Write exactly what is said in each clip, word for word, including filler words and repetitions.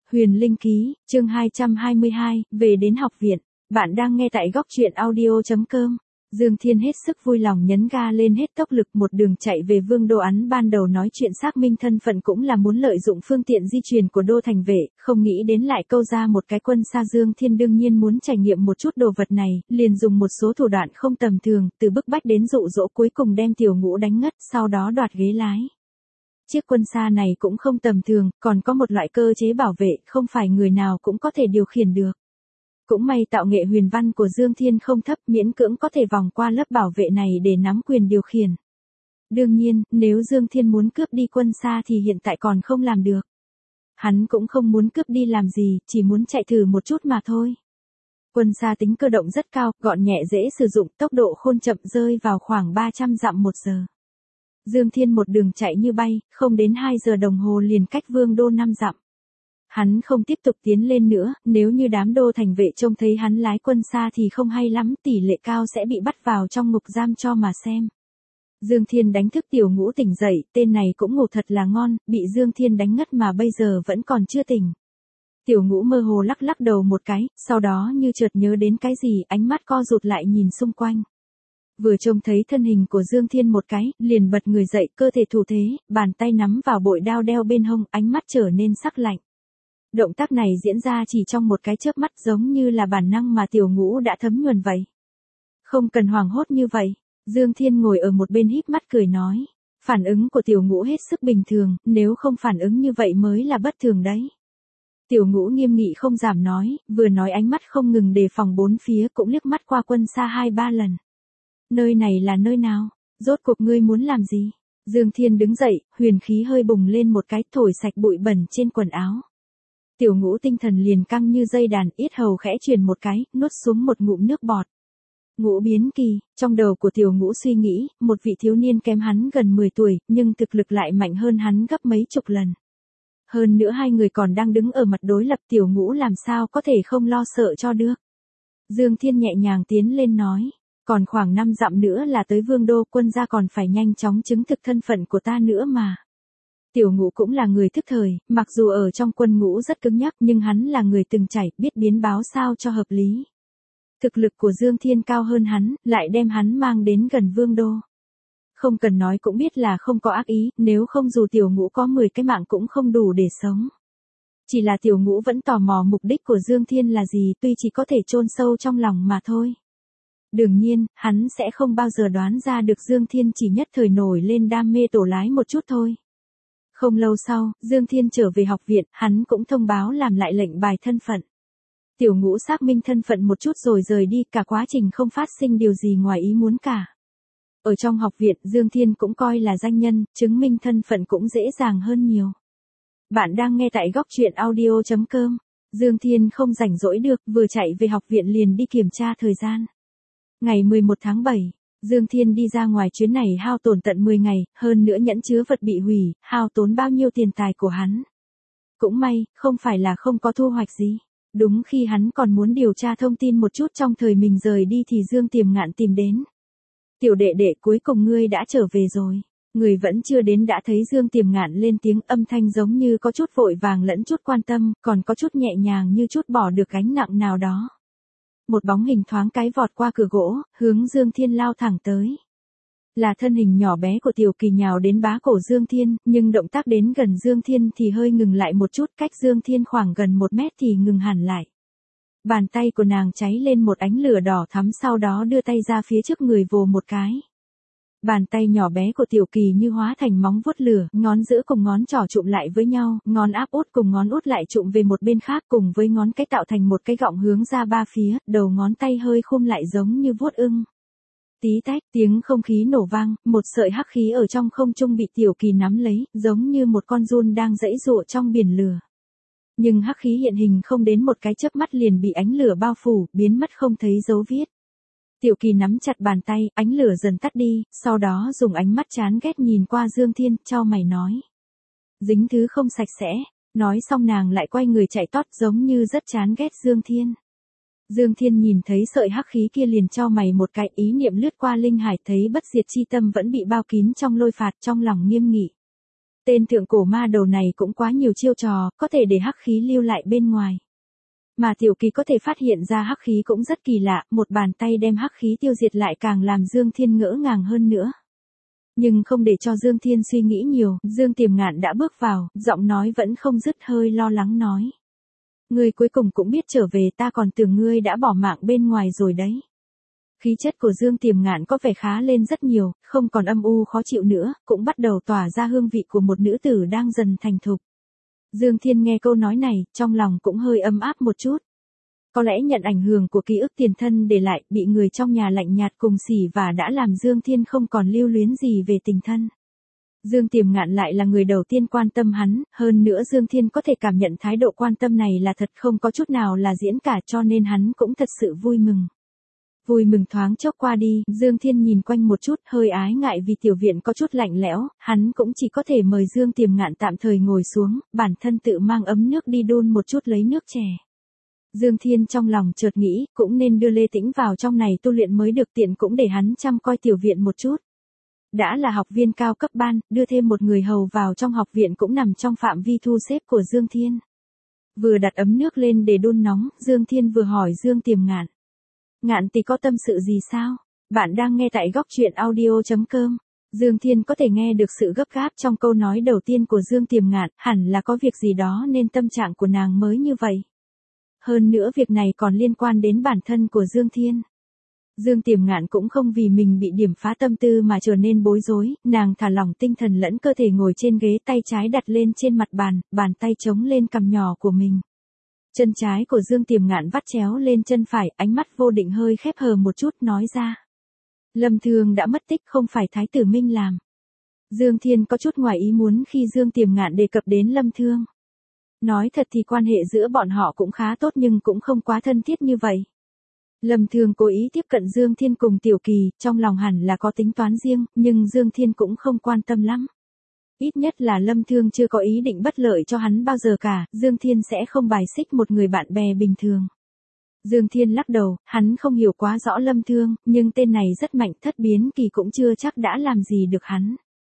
Huyền Linh Ký, chương hai trăm hai mươi hai, về đến học viện. Bạn đang nghe tại góc truyện audio chấm com. Dương Thiên hết sức vui lòng nhấn ga lên hết tốc lực một đường chạy về Vương Đô. Án ban đầu nói chuyện xác minh thân phận cũng là muốn lợi dụng phương tiện di chuyển của Đô Thành Vệ, không nghĩ đến lại câu ra một cái quân xa. Dương Thiên đương nhiên muốn trải nghiệm một chút đồ vật này, liền dùng một số thủ đoạn không tầm thường, từ bức bách đến dụ dỗ, cuối cùng đem Tiểu Ngũ đánh ngất, sau đó đoạt ghế lái. Chiếc quân xa này cũng không tầm thường, còn có một loại cơ chế bảo vệ, không phải người nào cũng có thể điều khiển được. Cũng may tạo nghệ huyền văn của Dương Thiên không thấp, miễn cưỡng có thể vòng qua lớp bảo vệ này để nắm quyền điều khiển. Đương nhiên, nếu Dương Thiên muốn cướp đi quân xa thì hiện tại còn không làm được. Hắn cũng không muốn cướp đi làm gì, chỉ muốn chạy thử một chút mà thôi. Quân xa tính cơ động rất cao, gọn nhẹ dễ sử dụng, tốc độ khôn chậm, rơi vào khoảng ba trăm dặm một giờ. Dương Thiên một đường chạy như bay, không đến hai giờ đồng hồ liền cách Vương Đô năm dặm. Hắn không tiếp tục tiến lên nữa, nếu như đám Đô Thành Vệ trông thấy hắn lái quân xa thì không hay lắm, tỷ lệ cao sẽ bị bắt vào trong ngục giam cho mà xem. Dương Thiên đánh thức Tiểu Ngũ tỉnh dậy, tên này cũng ngủ thật là ngon, bị Dương Thiên đánh ngất mà bây giờ vẫn còn chưa tỉnh. Tiểu Ngũ mơ hồ lắc lắc đầu một cái, sau đó như chợt nhớ đến cái gì, ánh mắt co rụt lại nhìn xung quanh. Vừa trông thấy thân hình của Dương Thiên một cái, liền bật người dậy, cơ thể thủ thế, bàn tay nắm vào bội đao đeo bên hông, ánh mắt trở nên sắc lạnh. Động tác này diễn ra chỉ trong một cái chớp mắt, giống như là bản năng mà Tiểu Ngũ đã thấm nhuần vậy. Không cần hoảng hốt như vậy, Dương Thiên ngồi ở một bên híp mắt cười nói. Phản ứng của Tiểu Ngũ hết sức bình thường, nếu không phản ứng như vậy mới là bất thường đấy. Tiểu Ngũ nghiêm nghị không giảm nói, vừa nói ánh mắt không ngừng đề phòng bốn phía, cũng liếc mắt qua quân xa hai ba lần. Nơi này là nơi nào? Rốt cuộc ngươi muốn làm gì? Dương Thiên đứng dậy, huyền khí hơi bùng lên một cái, thổi sạch bụi bẩn trên quần áo. Tiểu Ngũ tinh thần liền căng như dây đàn, yết hầu khẽ truyền một cái, nuốt xuống một ngụm nước bọt. Ngũ biến kỳ, trong đầu của Tiểu Ngũ suy nghĩ, một vị thiếu niên kém hắn gần mười tuổi, nhưng thực lực lại mạnh hơn hắn gấp mấy chục lần. Hơn nữa hai người còn đang đứng ở mặt đối lập, Tiểu Ngũ làm sao có thể không lo sợ cho được. Dương Thiên nhẹ nhàng tiến lên nói. Còn khoảng năm dặm nữa là tới Vương Đô, quân gia còn phải nhanh chóng chứng thực thân phận của ta nữa mà. Tiểu Ngũ cũng là người thức thời, mặc dù ở trong quân ngũ rất cứng nhắc nhưng hắn là người từng trải, biết biến báo sao cho hợp lý. Thực lực của Dương Thiên cao hơn hắn, lại đem hắn mang đến gần Vương Đô. Không cần nói cũng biết là không có ác ý, nếu không dù Tiểu Ngũ có mười cái mạng cũng không đủ để sống. Chỉ là Tiểu Ngũ vẫn tò mò mục đích của Dương Thiên là gì, tuy chỉ có thể chôn sâu trong lòng mà thôi. Đương nhiên, hắn sẽ không bao giờ đoán ra được Dương Thiên chỉ nhất thời nổi lên đam mê tổ lái một chút thôi. Không lâu sau, Dương Thiên trở về học viện, hắn cũng thông báo làm lại lệnh bài thân phận. Tiểu Ngũ xác minh thân phận một chút rồi rời đi, cả quá trình không phát sinh điều gì ngoài ý muốn cả. Ở trong học viện, Dương Thiên cũng coi là danh nhân, chứng minh thân phận cũng dễ dàng hơn nhiều. Bạn đang nghe tại góc truyện audio chấm com. Dương Thiên không rảnh rỗi được, vừa chạy về học viện liền đi kiểm tra thời gian. Ngày mười một tháng bảy, Dương Thiên đi ra ngoài, chuyến này hao tổn tận mười ngày, hơn nữa nhẫn chứa vật bị hủy, hao tốn bao nhiêu tiền tài của hắn. Cũng may, không phải là không có thu hoạch gì. Đúng khi hắn còn muốn điều tra thông tin một chút trong thời mình rời đi thì Dương Tiềm Ngạn tìm đến. Tiểu đệ đệ, cuối cùng ngươi đã trở về rồi. Người vẫn chưa đến đã thấy Dương Tiềm Ngạn lên tiếng, âm thanh giống như có chút vội vàng lẫn chút quan tâm, còn có chút nhẹ nhàng như chút bỏ được gánh nặng nào đó. Một bóng hình thoáng cái vọt qua cửa gỗ, hướng Dương Thiên lao thẳng tới. Là thân hình nhỏ bé của Tiểu Kỳ nhào đến bá cổ Dương Thiên, nhưng động tác đến gần Dương Thiên thì hơi ngừng lại một chút, cách Dương Thiên khoảng gần một mét thì ngừng hẳn lại. Bàn tay của nàng cháy lên một ánh lửa đỏ thắm, sau đó đưa tay ra phía trước người vồ một cái. Bàn tay nhỏ bé của Tiểu Kỳ như hóa thành móng vuốt lửa, ngón giữa cùng ngón trỏ chụm lại với nhau, ngón áp út cùng ngón út lại chụm về một bên khác, cùng với ngón cái tạo thành một cái gọng hướng ra ba phía, đầu ngón tay hơi khum lại giống như vuốt ưng. Tí tách, tiếng không khí nổ vang, một sợi hắc khí ở trong không trung bị Tiểu Kỳ nắm lấy, giống như một con giun đang giãy giụa trong biển lửa. Nhưng hắc khí hiện hình không đến một cái chớp mắt liền bị ánh lửa bao phủ, biến mất không thấy dấu vết. Tiểu Kỳ nắm chặt bàn tay, ánh lửa dần tắt đi, sau đó dùng ánh mắt chán ghét nhìn qua Dương Thiên, chau mày nói. Dính thứ không sạch sẽ, nói xong nàng lại quay người chạy tót giống như rất chán ghét Dương Thiên. Dương Thiên nhìn thấy sợi hắc khí kia liền chau mày một cái, ý niệm lướt qua linh hải thấy bất diệt chi tâm vẫn bị bao kín trong lôi phạt, trong lòng nghiêm nghị. Tên thượng cổ ma đầu này cũng quá nhiều chiêu trò, có thể để hắc khí lưu lại bên ngoài. Mà Tiểu Kỳ có thể phát hiện ra hắc khí cũng rất kỳ lạ, một bàn tay đem hắc khí tiêu diệt lại càng làm Dương Thiên ngỡ ngàng hơn nữa. Nhưng không để cho Dương Thiên suy nghĩ nhiều, Dương Tiềm Ngạn đã bước vào, giọng nói vẫn không dứt, hơi lo lắng nói. Ngươi cuối cùng cũng biết trở về, ta còn tưởng ngươi đã bỏ mạng bên ngoài rồi đấy. Khí chất của Dương Tiềm Ngạn có vẻ khá lên rất nhiều, không còn âm u khó chịu nữa, cũng bắt đầu tỏa ra hương vị của một nữ tử đang dần thành thục. Dương Thiên nghe câu nói này, trong lòng cũng hơi ấm áp một chút. Có lẽ nhận ảnh hưởng của ký ức tiền thân để lại, bị người trong nhà lạnh nhạt cùng xỉ và đã làm Dương Thiên không còn lưu luyến gì về tình thân. Dương Tiềm Ngạn lại là người đầu tiên quan tâm hắn, hơn nữa Dương Thiên có thể cảm nhận thái độ quan tâm này là thật, không có chút nào là diễn cả, cho nên hắn cũng thật sự vui mừng. Vui mừng thoáng chốc qua đi, Dương Thiên nhìn quanh một chút, hơi ái ngại vì tiểu viện có chút lạnh lẽo, hắn cũng chỉ có thể mời Dương Tiềm Ngạn tạm thời ngồi xuống, bản thân tự mang ấm nước đi đun một chút lấy nước chè. Dương Thiên trong lòng chợt nghĩ, cũng nên đưa Lê Tĩnh vào trong này tu luyện mới được, tiện cũng để hắn chăm coi tiểu viện một chút. Đã là học viên cao cấp ban, đưa thêm một người hầu vào trong học viện cũng nằm trong phạm vi thu xếp của Dương Thiên. Vừa đặt ấm nước lên để đun nóng, Dương Thiên vừa hỏi Dương Tiềm Ngạn. Ngạn tỷ có tâm sự gì sao? Bạn đang nghe tại góc truyện audio chấm com. Dương Thiên có thể nghe được sự gấp gáp trong câu nói đầu tiên của Dương Tiềm Ngạn, hẳn là có việc gì đó nên tâm trạng của nàng mới như vậy. Hơn nữa việc này còn liên quan đến bản thân của Dương Thiên. Dương Tiềm Ngạn cũng không vì mình bị điểm phá tâm tư mà trở nên bối rối, nàng thả lỏng tinh thần lẫn cơ thể ngồi trên ghế, tay trái đặt lên trên mặt bàn, bàn tay chống lên cằm nhỏ của mình. Chân trái của Dương Tiềm Ngạn vắt chéo lên chân phải, ánh mắt vô định hơi khép hờ một chút, nói ra. Lâm Thương đã mất tích, không phải Thái tử Minh làm. Dương Thiên có chút ngoài ý muốn khi Dương Tiềm Ngạn đề cập đến Lâm Thương. Nói thật thì quan hệ giữa bọn họ cũng khá tốt nhưng cũng không quá thân thiết như vậy. Lâm Thương cố ý tiếp cận Dương Thiên cùng Tiểu Kỳ, trong lòng hẳn là có tính toán riêng, nhưng Dương Thiên cũng không quan tâm lắm. Ít nhất là Lâm Thương chưa có ý định bất lợi cho hắn bao giờ cả, Dương Thiên sẽ không bài xích một người bạn bè bình thường. Dương Thiên lắc đầu, hắn không hiểu quá rõ Lâm Thương, nhưng tên này rất mạnh, thất biến kỳ cũng chưa chắc đã làm gì được hắn.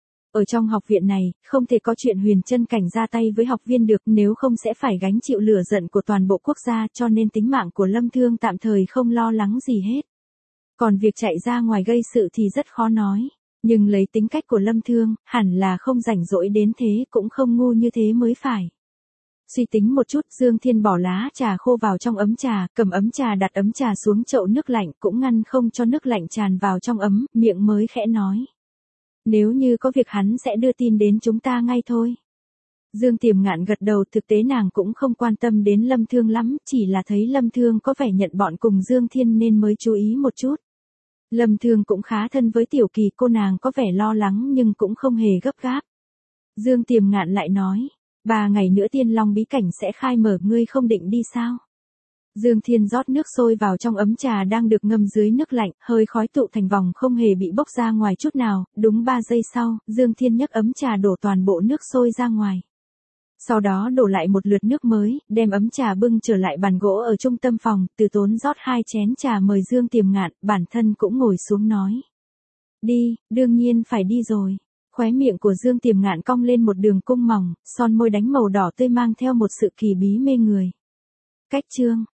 Ở trong học viện này, không thể có chuyện Huyền Chân Cảnh ra tay với học viên được, nếu không sẽ phải gánh chịu lửa giận của toàn bộ quốc gia, cho nên tính mạng của Lâm Thương tạm thời không lo lắng gì hết. Còn việc chạy ra ngoài gây sự thì rất khó nói. Nhưng lấy tính cách của Lâm Thương, hẳn là không rảnh rỗi đến thế, cũng không ngu như thế mới phải. Suy tính một chút, Dương Thiên bỏ lá trà khô vào trong ấm trà, cầm ấm trà đặt ấm trà xuống chậu nước lạnh, cũng ngăn không cho nước lạnh tràn vào trong ấm, miệng mới khẽ nói. Nếu như có việc hắn sẽ đưa tin đến chúng ta ngay thôi. Dương Tiềm Ngạn gật đầu, thực tế nàng cũng không quan tâm đến Lâm Thương lắm, chỉ là thấy Lâm Thương có vẻ nhận bọn cùng Dương Thiên nên mới chú ý một chút. Lâm Thương cũng khá thân với Tiểu Kỳ, cô nàng có vẻ lo lắng nhưng cũng không hề gấp gáp. Dương Tiềm Ngạn lại nói, ba ngày nữa Tiên Long bí cảnh sẽ khai mở, ngươi không định đi sao? Dương Thiên rót nước sôi vào trong ấm trà đang được ngâm dưới nước lạnh, hơi khói tụ thành vòng không hề bị bốc ra ngoài chút nào, đúng ba giây sau, Dương Thiên nhấc ấm trà đổ toàn bộ nước sôi ra ngoài. Sau đó đổ lại một lượt nước mới, đem ấm trà bưng trở lại bàn gỗ ở trung tâm phòng, Từ Tốn rót hai chén trà mời Dương Tiềm Ngạn, bản thân cũng ngồi xuống nói. Đi, đương nhiên phải đi rồi. Khóe miệng của Dương Tiềm Ngạn cong lên một đường cung mỏng, son môi đánh màu đỏ tươi mang theo một sự kỳ bí mê người. Cách chương